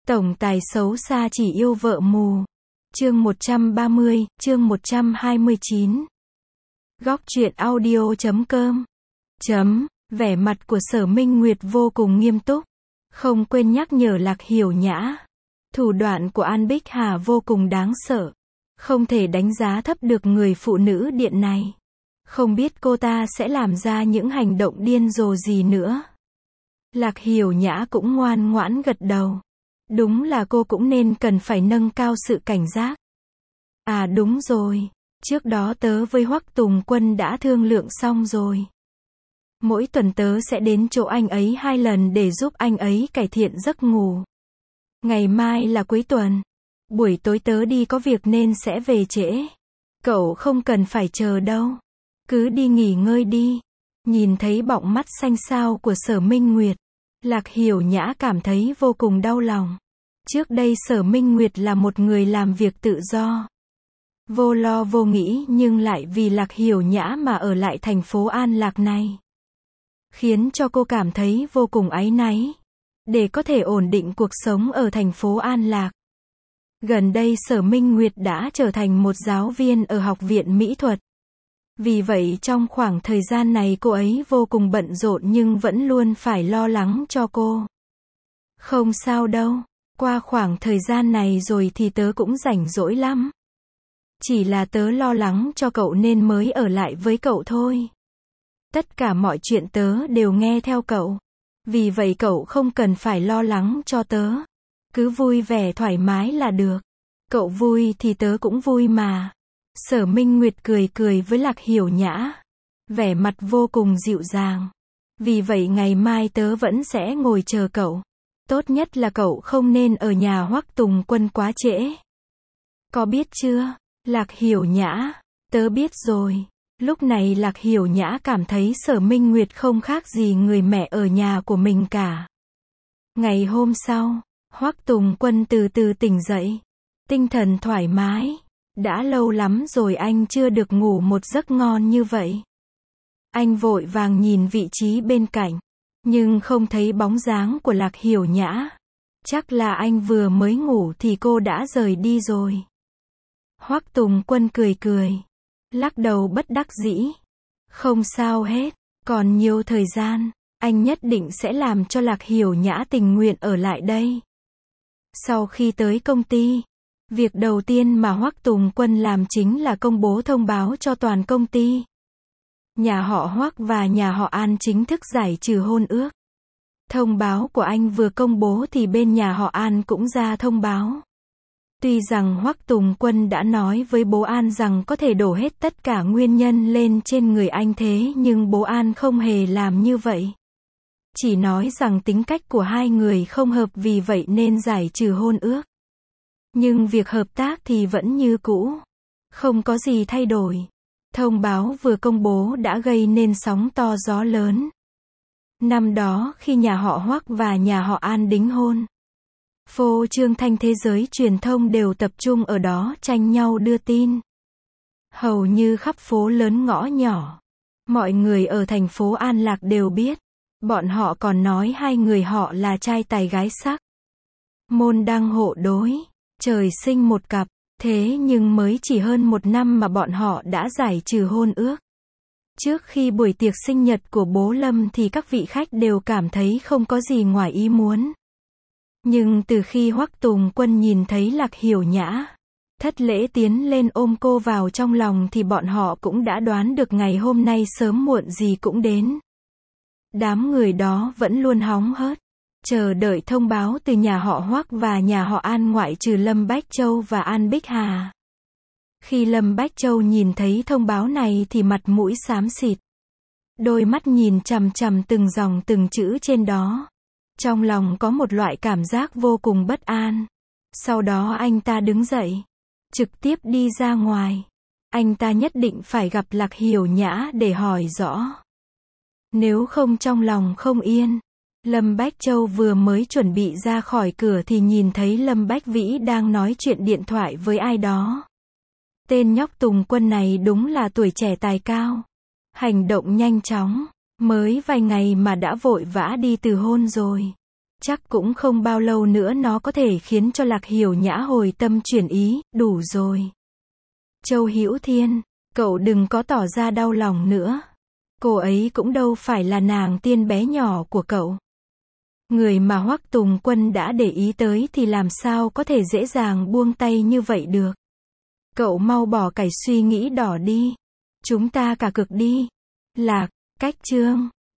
Tổng tài xấu xa chỉ yêu vợ mù. Chương 130, chương 129. Góc truyện audio.com. Vẻ mặt của Sở Minh Nguyệt vô cùng nghiêm túc. Không quên nhắc nhở Lạc Hiểu Nhã. Thủ đoạn của An Bích Hà vô cùng đáng sợ. Không thể đánh giá thấp được người phụ nữ điện này. Không biết cô ta sẽ làm ra những hành động điên rồ gì nữa. Lạc Hiểu Nhã cũng ngoan ngoãn gật đầu. Đúng là cô cũng nên cần phải nâng cao sự cảnh giác. À đúng rồi, trước đó tớ với Hoắc Tùng Quân đã thương lượng xong rồi. Mỗi tuần tớ sẽ đến chỗ anh ấy 2 lần để giúp anh ấy cải thiện giấc ngủ. Ngày mai là cuối tuần. Buổi tối tớ đi có việc nên sẽ về trễ. Cậu không cần phải chờ đâu. Cứ đi nghỉ ngơi đi. Nhìn thấy bọng mắt xanh xao của Sở Minh Nguyệt, Lạc Hiểu Nhã cảm thấy vô cùng đau lòng. Trước đây Sở Minh Nguyệt là một người làm việc tự do. Vô lo vô nghĩ nhưng lại vì Lạc Hiểu Nhã mà ở lại thành phố An Lạc này. Khiến cho cô cảm thấy vô cùng áy náy. Để có thể ổn định cuộc sống ở thành phố An Lạc. Gần đây Sở Minh Nguyệt đã trở thành một giáo viên ở Học viện Mỹ thuật. Vì vậy trong khoảng thời gian này cô ấy vô cùng bận rộn nhưng vẫn luôn phải lo lắng cho cô. Không sao đâu, qua khoảng thời gian này rồi thì tớ cũng rảnh rỗi lắm. Chỉ là tớ lo lắng cho cậu nên mới ở lại với cậu thôi. Tất cả mọi chuyện tớ đều nghe theo cậu. Vì vậy cậu không cần phải lo lắng cho tớ. Cứ vui vẻ thoải mái là được. Cậu vui thì tớ cũng vui mà. Sở Minh Nguyệt cười cười với Lạc Hiểu Nhã. Vẻ mặt vô cùng dịu dàng. Vì vậy ngày mai tớ vẫn sẽ ngồi chờ cậu. Tốt nhất là cậu không nên ở nhà Hoắc Tùng Quân quá trễ. Có biết chưa? Lạc Hiểu Nhã. Tớ biết rồi. Lúc này Lạc Hiểu Nhã cảm thấy Sở Minh Nguyệt không khác gì người mẹ ở nhà của mình cả. Ngày hôm sau, Hoắc Tùng Quân từ từ tỉnh dậy. Tinh thần thoải mái. Đã lâu lắm rồi anh chưa được ngủ một giấc ngon như vậy. Anh vội vàng nhìn vị trí bên cạnh. Nhưng không thấy bóng dáng của Lạc Hiểu Nhã. Chắc là anh vừa mới ngủ thì cô đã rời đi rồi. Hoắc Tùng Quân cười cười. Lắc đầu bất đắc dĩ. Không sao hết. Còn nhiều thời gian. Anh nhất định sẽ làm cho Lạc Hiểu Nhã tình nguyện ở lại đây. Sau khi tới công ty, việc đầu tiên mà Hoắc Tùng Quân làm chính là công bố thông báo cho toàn công ty. Nhà họ Hoắc và nhà họ An chính thức giải trừ hôn ước. Thông báo của anh vừa công bố thì bên nhà họ An cũng ra thông báo. Tuy rằng Hoắc Tùng Quân đã nói với bố An rằng có thể đổ hết tất cả nguyên nhân lên trên người anh thế nhưng bố An không hề làm như vậy. Chỉ nói rằng tính cách của hai người không hợp vì vậy nên giải trừ hôn ước. Nhưng việc hợp tác thì vẫn như cũ. Không có gì thay đổi. Thông báo vừa công bố đã gây nên sóng to gió lớn. Năm đó khi nhà họ Hoắc và nhà họ An đính hôn, phô trương thanh thế giới truyền thông đều tập trung ở đó tranh nhau đưa tin. Hầu như khắp phố lớn ngõ nhỏ. Mọi người ở thành phố An Lạc đều biết. Bọn họ còn nói hai người họ là trai tài gái sắc. Môn đăng hộ đối. Trời sinh một cặp. Thế nhưng mới chỉ hơn 1 năm mà bọn họ đã giải trừ hôn ước. Trước khi buổi tiệc sinh nhật của bố Lâm thì các vị khách đều cảm thấy không có gì ngoài ý muốn. Nhưng từ khi Hoắc Tùng Quân nhìn thấy Lạc Hiểu Nhã, thất lễ tiến lên ôm cô vào trong lòng thì bọn họ cũng đã đoán được ngày hôm nay sớm muộn gì cũng đến. Đám người đó vẫn luôn hóng hớt, chờ đợi thông báo từ nhà họ Hoắc và nhà họ An ngoại trừ Lâm Bách Châu và An Bích Hà. Khi Lâm Bách Châu nhìn thấy thông báo này thì mặt mũi xám xịt. Đôi mắt nhìn chằm chằm từng dòng từng chữ trên đó. Trong lòng có một loại cảm giác vô cùng bất an. Sau đó anh ta đứng dậy. Trực tiếp đi ra ngoài. Anh ta nhất định phải gặp Lạc Hiểu Nhã để hỏi rõ. Nếu không trong lòng không yên. Lâm Bách Châu vừa mới chuẩn bị ra khỏi cửa thì nhìn thấy Lâm Bách Vĩ đang nói chuyện điện thoại với ai đó. Tên nhóc Tùng Quân này đúng là tuổi trẻ tài cao. Hành động nhanh chóng. Mới vài ngày mà đã vội vã đi từ hôn rồi. Chắc cũng không bao lâu nữa nó có thể khiến cho Lạc Hiểu Nhã hồi tâm chuyển ý, đủ rồi. Châu Hữu Thiên, cậu đừng có tỏ ra đau lòng nữa. Cô ấy cũng đâu phải là nàng tiên bé nhỏ của cậu. Người mà Hoắc Tùng Quân đã để ý tới thì làm sao có thể dễ dàng buông tay như vậy được. Cậu mau bỏ cải suy nghĩ đỏ đi. Chúng ta cả cực đi. Lạc, cách chương.